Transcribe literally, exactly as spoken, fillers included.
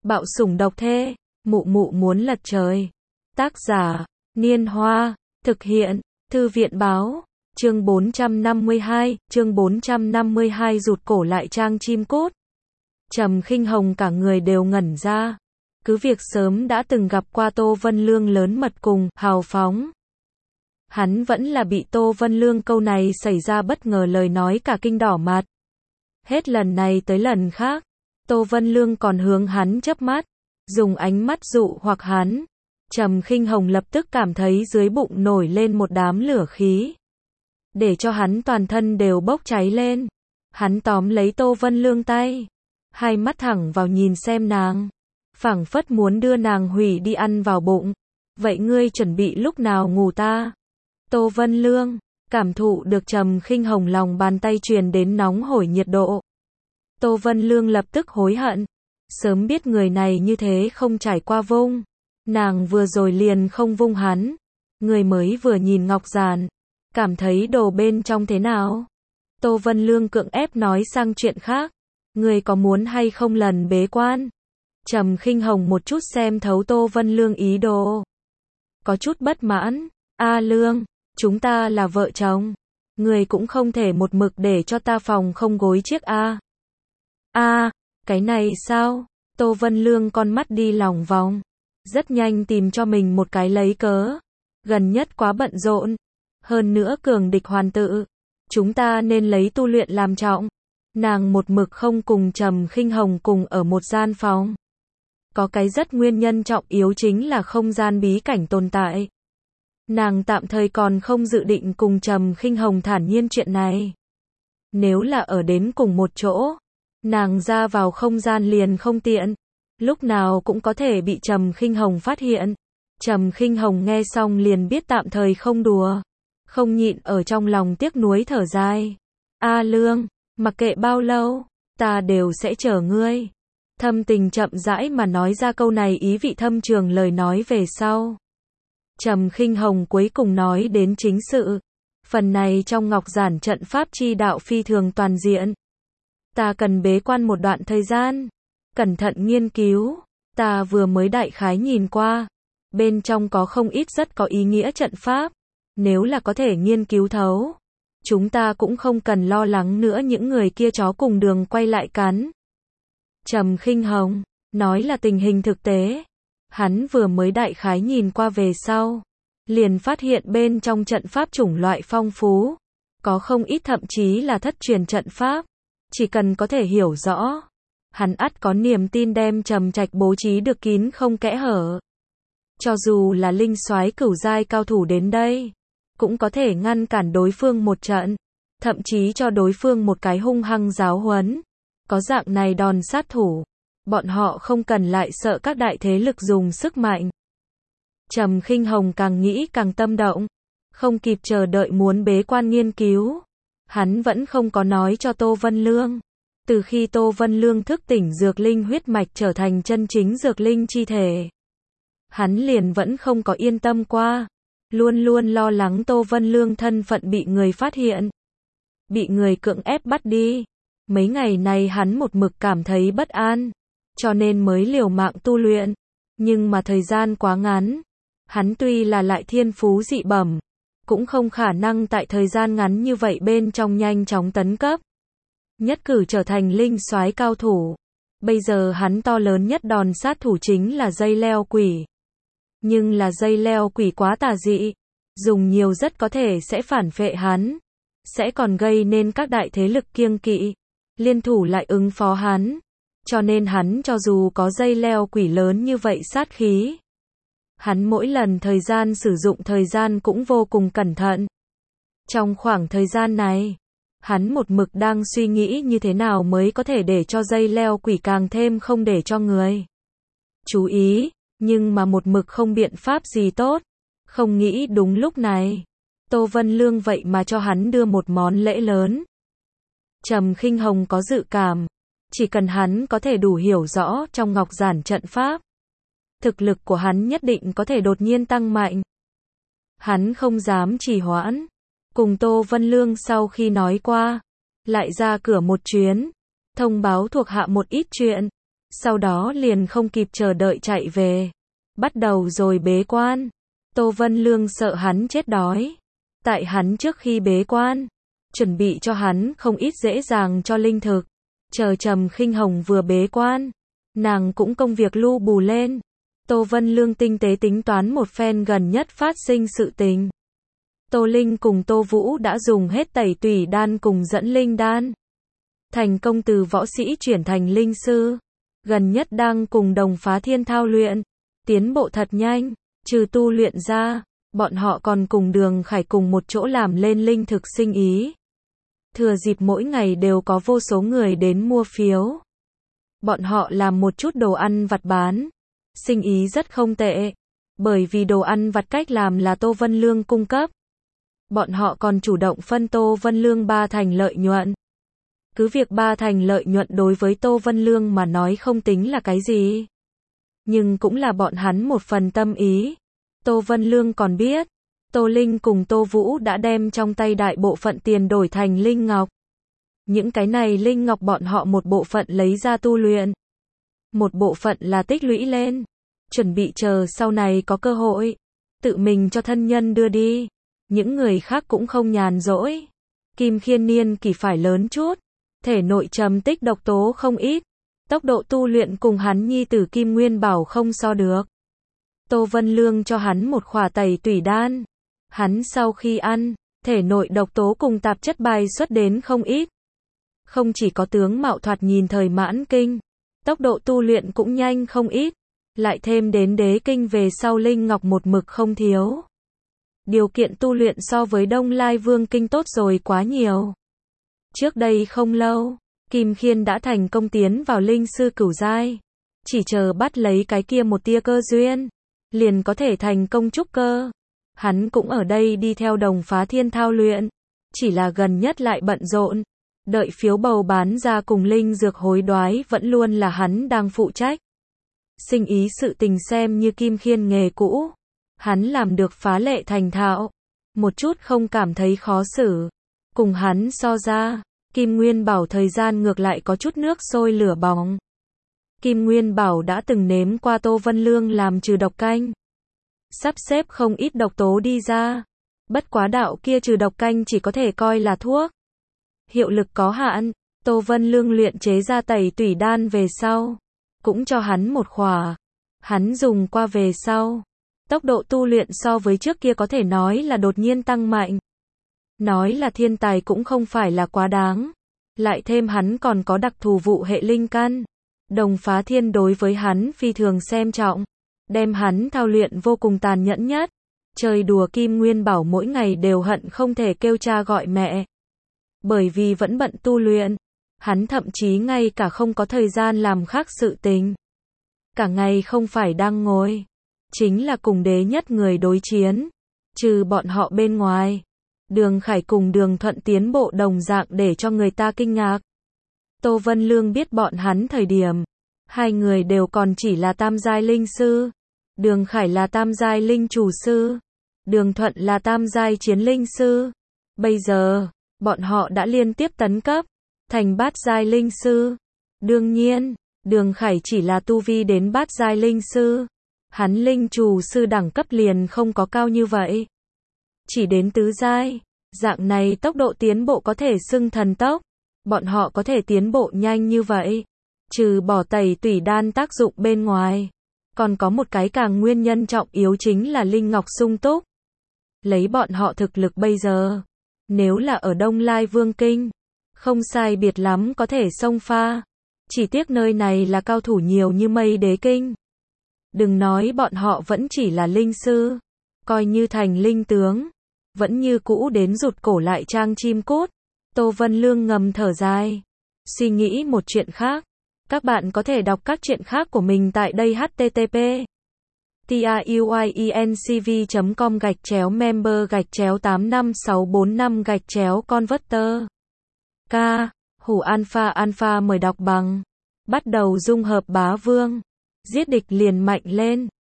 Bạo sủng độc thê, mụ mụ muốn lật trời. Tác giả, Niên Hoa, thực hiện, Thư viện báo, chương bốn trăm năm mươi hai, chương bốn trăm năm mươi hai rụt cổ lại trang chim cút. Trầm Khinh Hồng cả người đều ngẩn ra. Cứ việc sớm đã từng gặp qua Tô Vân Lương lớn mật cùng, hào phóng. Hắn vẫn là bị Tô Vân Lương câu này xảy ra bất ngờ lời nói cả kinh đỏ mặt. Hết lần này tới lần khác, Tô Vân Lương còn hướng hắn chớp mắt, dùng ánh mắt dụ hoặc hắn. Trầm Khinh Hồng lập tức cảm thấy dưới bụng nổi lên một đám lửa khí, để cho hắn toàn thân đều bốc cháy lên. Hắn tóm lấy Tô Vân Lương tay, hai mắt thẳng vào nhìn xem nàng, phảng phất muốn đưa nàng hủy đi ăn vào bụng. Vậy ngươi chuẩn bị lúc nào ngủ ta? Tô Vân Lương cảm thụ được Trầm Khinh Hồng lòng bàn tay truyền đến nóng hổi nhiệt độ. Tô Vân Lương lập tức hối hận, sớm biết người này như thế không trải qua vung, nàng vừa rồi liền không vung hắn. Người mới vừa nhìn ngọc giản, cảm thấy đồ bên trong thế nào? Tô Vân Lương cưỡng ép nói sang chuyện khác, người có muốn hay không lần bế quan? Trầm Khinh Hồng một chút xem thấu Tô Vân Lương ý đồ, có chút bất mãn. A Lương, chúng ta là vợ chồng, người cũng không thể một mực để cho ta phòng không gối chiếc a. A, cái này sao? Tô Vân Lương con mắt đi lòng vòng, rất nhanh tìm cho mình một cái lấy cớ. Gần nhất quá bận rộn, hơn nữa cường địch hoàn tự, chúng ta nên lấy tu luyện làm trọng. Nàng một mực không cùng Trầm Khinh Hồng cùng ở một gian phòng. Có cái rất nguyên nhân trọng yếu chính là không gian bí cảnh tồn tại. Nàng tạm thời còn không dự định cùng Trầm Khinh Hồng thản nhiên chuyện này. Nếu là ở đến cùng một chỗ, nàng ra vào không gian liền không tiện, lúc nào cũng có thể bị Trầm Khinh Hồng phát hiện. Trầm Khinh Hồng nghe xong liền biết tạm thời không đùa, không nhịn ở trong lòng tiếc nuối thở dài. A Lương, mặc kệ bao lâu, ta đều sẽ chờ ngươi. Thâm Tình chậm rãi mà nói ra câu này ý vị thâm trường lời nói về sau. Trầm Khinh Hồng cuối cùng nói đến chính sự. Phần này trong ngọc giản trận pháp chi đạo phi thường toàn diện. Ta cần bế quan một đoạn thời gian, cẩn thận nghiên cứu. Ta vừa mới đại khái nhìn qua, bên trong có không ít rất có ý nghĩa trận pháp. Nếu là có thể nghiên cứu thấu, chúng ta cũng không cần lo lắng nữa những người kia chó cùng đường quay lại cắn. Trầm Khinh Hồng nói là tình hình thực tế. Hắn vừa mới đại khái nhìn qua về sau, liền phát hiện bên trong trận pháp chủng loại phong phú, có không ít thậm chí là thất truyền trận pháp. Chỉ cần có thể hiểu rõ, hắn ắt có niềm tin đem Trầm Trạch bố trí được kín không kẽ hở. Cho dù là linh soái cửu giai cao thủ đến đây, cũng có thể ngăn cản đối phương một trận, thậm chí cho đối phương một cái hung hăng giáo huấn. Có dạng này đòn sát thủ, bọn họ không cần lại sợ các đại thế lực dùng sức mạnh. Trầm Khinh Hồng càng nghĩ càng tâm động, không kịp chờ đợi muốn bế quan nghiên cứu. Hắn vẫn không có nói cho Tô Vân Lương. Từ khi Tô Vân Lương thức tỉnh dược linh huyết mạch trở thành chân chính dược linh chi thể, hắn liền vẫn không có yên tâm qua, luôn luôn lo lắng Tô Vân Lương thân phận bị người phát hiện, bị người cưỡng ép bắt đi. Mấy ngày này hắn một mực cảm thấy bất an, cho nên mới liều mạng tu luyện. Nhưng mà thời gian quá ngắn, hắn tuy là lại thiên phú dị bẩm, cũng không khả năng tại thời gian ngắn như vậy bên trong nhanh chóng tấn cấp, nhất cử trở thành linh soái cao thủ. Bây giờ hắn to lớn nhất đòn sát thủ chính là dây leo quỷ. Nhưng là dây leo quỷ quá tà dị, dùng nhiều rất có thể sẽ phản phệ hắn, sẽ còn gây nên các đại thế lực kiêng kỵ, liên thủ lại ứng phó hắn. Cho nên hắn cho dù có dây leo quỷ lớn như vậy sát khí, hắn mỗi lần thời gian sử dụng thời gian cũng vô cùng cẩn thận. Trong khoảng thời gian này, hắn một mực đang suy nghĩ như thế nào mới có thể để cho dây leo quỷ càng thêm không để cho người chú ý, nhưng mà một mực không biện pháp gì tốt. Không nghĩ đúng lúc này, Tô Vân Lương vậy mà cho hắn đưa một món lễ lớn. Trầm Khinh Hồng có dự cảm, chỉ cần hắn có thể đủ hiểu rõ trong ngọc giản trận pháp, thực lực của hắn nhất định có thể đột nhiên tăng mạnh. Hắn không dám trì hoãn, cùng Tô Vân Lương sau khi nói qua, lại ra cửa một chuyến, thông báo thuộc hạ một ít chuyện. sau đó liền không kịp chờ đợi chạy về. Bắt đầu rồi bế quan. Tô Vân Lương sợ hắn chết đói. Tại hắn trước khi bế quan, chuẩn bị cho hắn không ít dễ dàng cho linh thực. Chờ Trầm Khinh Hồng vừa bế quan, nàng cũng công việc lu bù lên. Tô Vân Lương tinh tế tính toán một phen gần nhất phát sinh sự tình. Tô Linh cùng Tô Vũ đã dùng hết tẩy tùy đan cùng dẫn linh đan. Thành công từ võ sĩ chuyển thành linh sư. Gần nhất đang cùng Đồng Phá Thiên thao luyện. Tiến bộ thật nhanh. Trừ tu luyện ra, bọn họ còn cùng Đường Khải cùng một chỗ làm lên linh thực sinh ý. Thừa dịp mỗi ngày đều có vô số người đến mua phiếu. Bọn họ làm một chút đồ ăn vặt bán. Sinh ý rất không tệ. Bởi vì đồ ăn vặt cách làm là Tô Vân Lương cung cấp. Bọn họ còn chủ động phân Tô Vân Lương ba thành lợi nhuận. Cứ việc ba thành lợi nhuận đối với Tô Vân Lương mà nói không tính là cái gì. Nhưng cũng là bọn hắn một phần tâm ý. Tô Vân Lương còn biết, Tô Linh cùng Tô Vũ đã đem trong tay đại bộ phận tiền đổi thành linh ngọc. Những cái này linh ngọc bọn họ một bộ phận lấy ra tu luyện. Một bộ phận là tích lũy lên. Chuẩn bị chờ sau này có cơ hội. Tự mình cho thân nhân đưa đi. Những người khác cũng không nhàn rỗi. Kim Khiên niên kỷ phải lớn chút. Thể nội trầm tích độc tố không ít. Tốc độ tu luyện cùng hắn nhi tử Kim Nguyên Bảo không so được. Tô Vân Lương cho hắn một khỏa tẩy tủy đan. Hắn sau khi ăn, thể nội độc tố cùng tạp chất bài xuất đến không ít. Không chỉ có tướng mạo thoạt nhìn thời mãn kinh, tốc độ tu luyện cũng nhanh không ít. Lại thêm đến đế kinh về sau linh ngọc một mực không thiếu. Điều kiện tu luyện so với Đông Lai Vương kinh tốt rồi quá nhiều. Trước đây không lâu, Kim Khiên đã thành công tiến vào linh sư cửu giai. Chỉ chờ bắt lấy cái kia một tia cơ duyên, liền có thể thành công trúc cơ. Hắn cũng ở đây đi theo Đồng Phá Thiên thao luyện. Chỉ là gần nhất lại bận rộn. Đợi phiếu bầu bán ra cùng linh dược hối đoái vẫn luôn là hắn đang phụ trách. Sinh ý sự tình xem như Kim Khiên nghề cũ. Hắn làm được phá lệ thành thạo. Một chút không cảm thấy khó xử. Cùng hắn so ra, Kim Nguyên Bảo thời gian ngược lại có chút nước sôi lửa bỏng. Kim Nguyên Bảo đã từng nếm qua Tô Vân Lương làm trừ độc canh. Sắp xếp không ít độc tố đi ra. Bất quá đạo kia trừ độc canh chỉ có thể coi là thuốc. Hiệu lực có hạn. Tô Vân Lương luyện chế ra tẩy tủy đan về sau. Cũng cho hắn một khỏa. Hắn dùng qua về sau. Tốc độ tu luyện so với trước kia có thể nói là đột nhiên tăng mạnh. Nói là thiên tài cũng không phải là quá đáng. Lại thêm hắn còn có đặc thù vụ hệ linh căn. Đồng Phá Thiên đối với hắn phi thường xem trọng. Đem hắn thao luyện vô cùng tàn nhẫn nhất. Chơi đùa Kim Nguyên Bảo mỗi ngày đều hận không thể kêu cha gọi mẹ. Bởi vì vẫn bận tu luyện. Hắn thậm chí ngay cả không có thời gian làm khác sự tình. Cả ngày không phải đang ngồi. Chính là cùng đế nhất người đối chiến. Trừ bọn họ bên ngoài. Đường Khải cùng Đường Thuận tiến bộ đồng dạng để cho người ta kinh ngạc. Tô Vân Lương biết bọn hắn thời điểm. Hai người đều còn chỉ là tam giai linh sư. Đường Khải là tam giai linh chủ sư. Đường Thuận là tam giai chiến linh sư. Bây giờ, bọn họ đã liên tiếp tấn cấp. Thành bát giai linh sư. Đương nhiên, Đường Khải chỉ là tu vi đến bát giai linh sư. Hắn linh chủ sư đẳng cấp liền không có cao như vậy. Chỉ đến tứ giai. Dạng này tốc độ tiến bộ có thể xưng thần tốc. Bọn họ có thể tiến bộ nhanh như vậy. Trừ bỏ tẩy tủy đan tác dụng bên ngoài. Còn có một cái càng nguyên nhân trọng yếu chính là linh ngọc sung túc. Lấy bọn họ thực lực bây giờ. Nếu là ở Đông Lai Vương Kinh. Không sai biệt lắm có thể xông pha. Chỉ tiếc nơi này là cao thủ nhiều như mây đế kinh. Đừng nói bọn họ vẫn chỉ là linh sư. Coi như thành linh tướng. Vẫn như cũ đến rụt cổ lại trang chim cút. Tô Vân Lương ngầm thở dài. Suy nghĩ một chuyện khác. Các bạn có thể đọc các chuyện khác của mình tại đây h t t p truyencv chấm com gạch chéo member gạch chéo tám năm sáu bốn năm gạch chéo converter. K. Hủ Alpha Alpha mời đọc bằng. Bắt đầu dung hợp bá vương. Giết địch liền mạnh lên.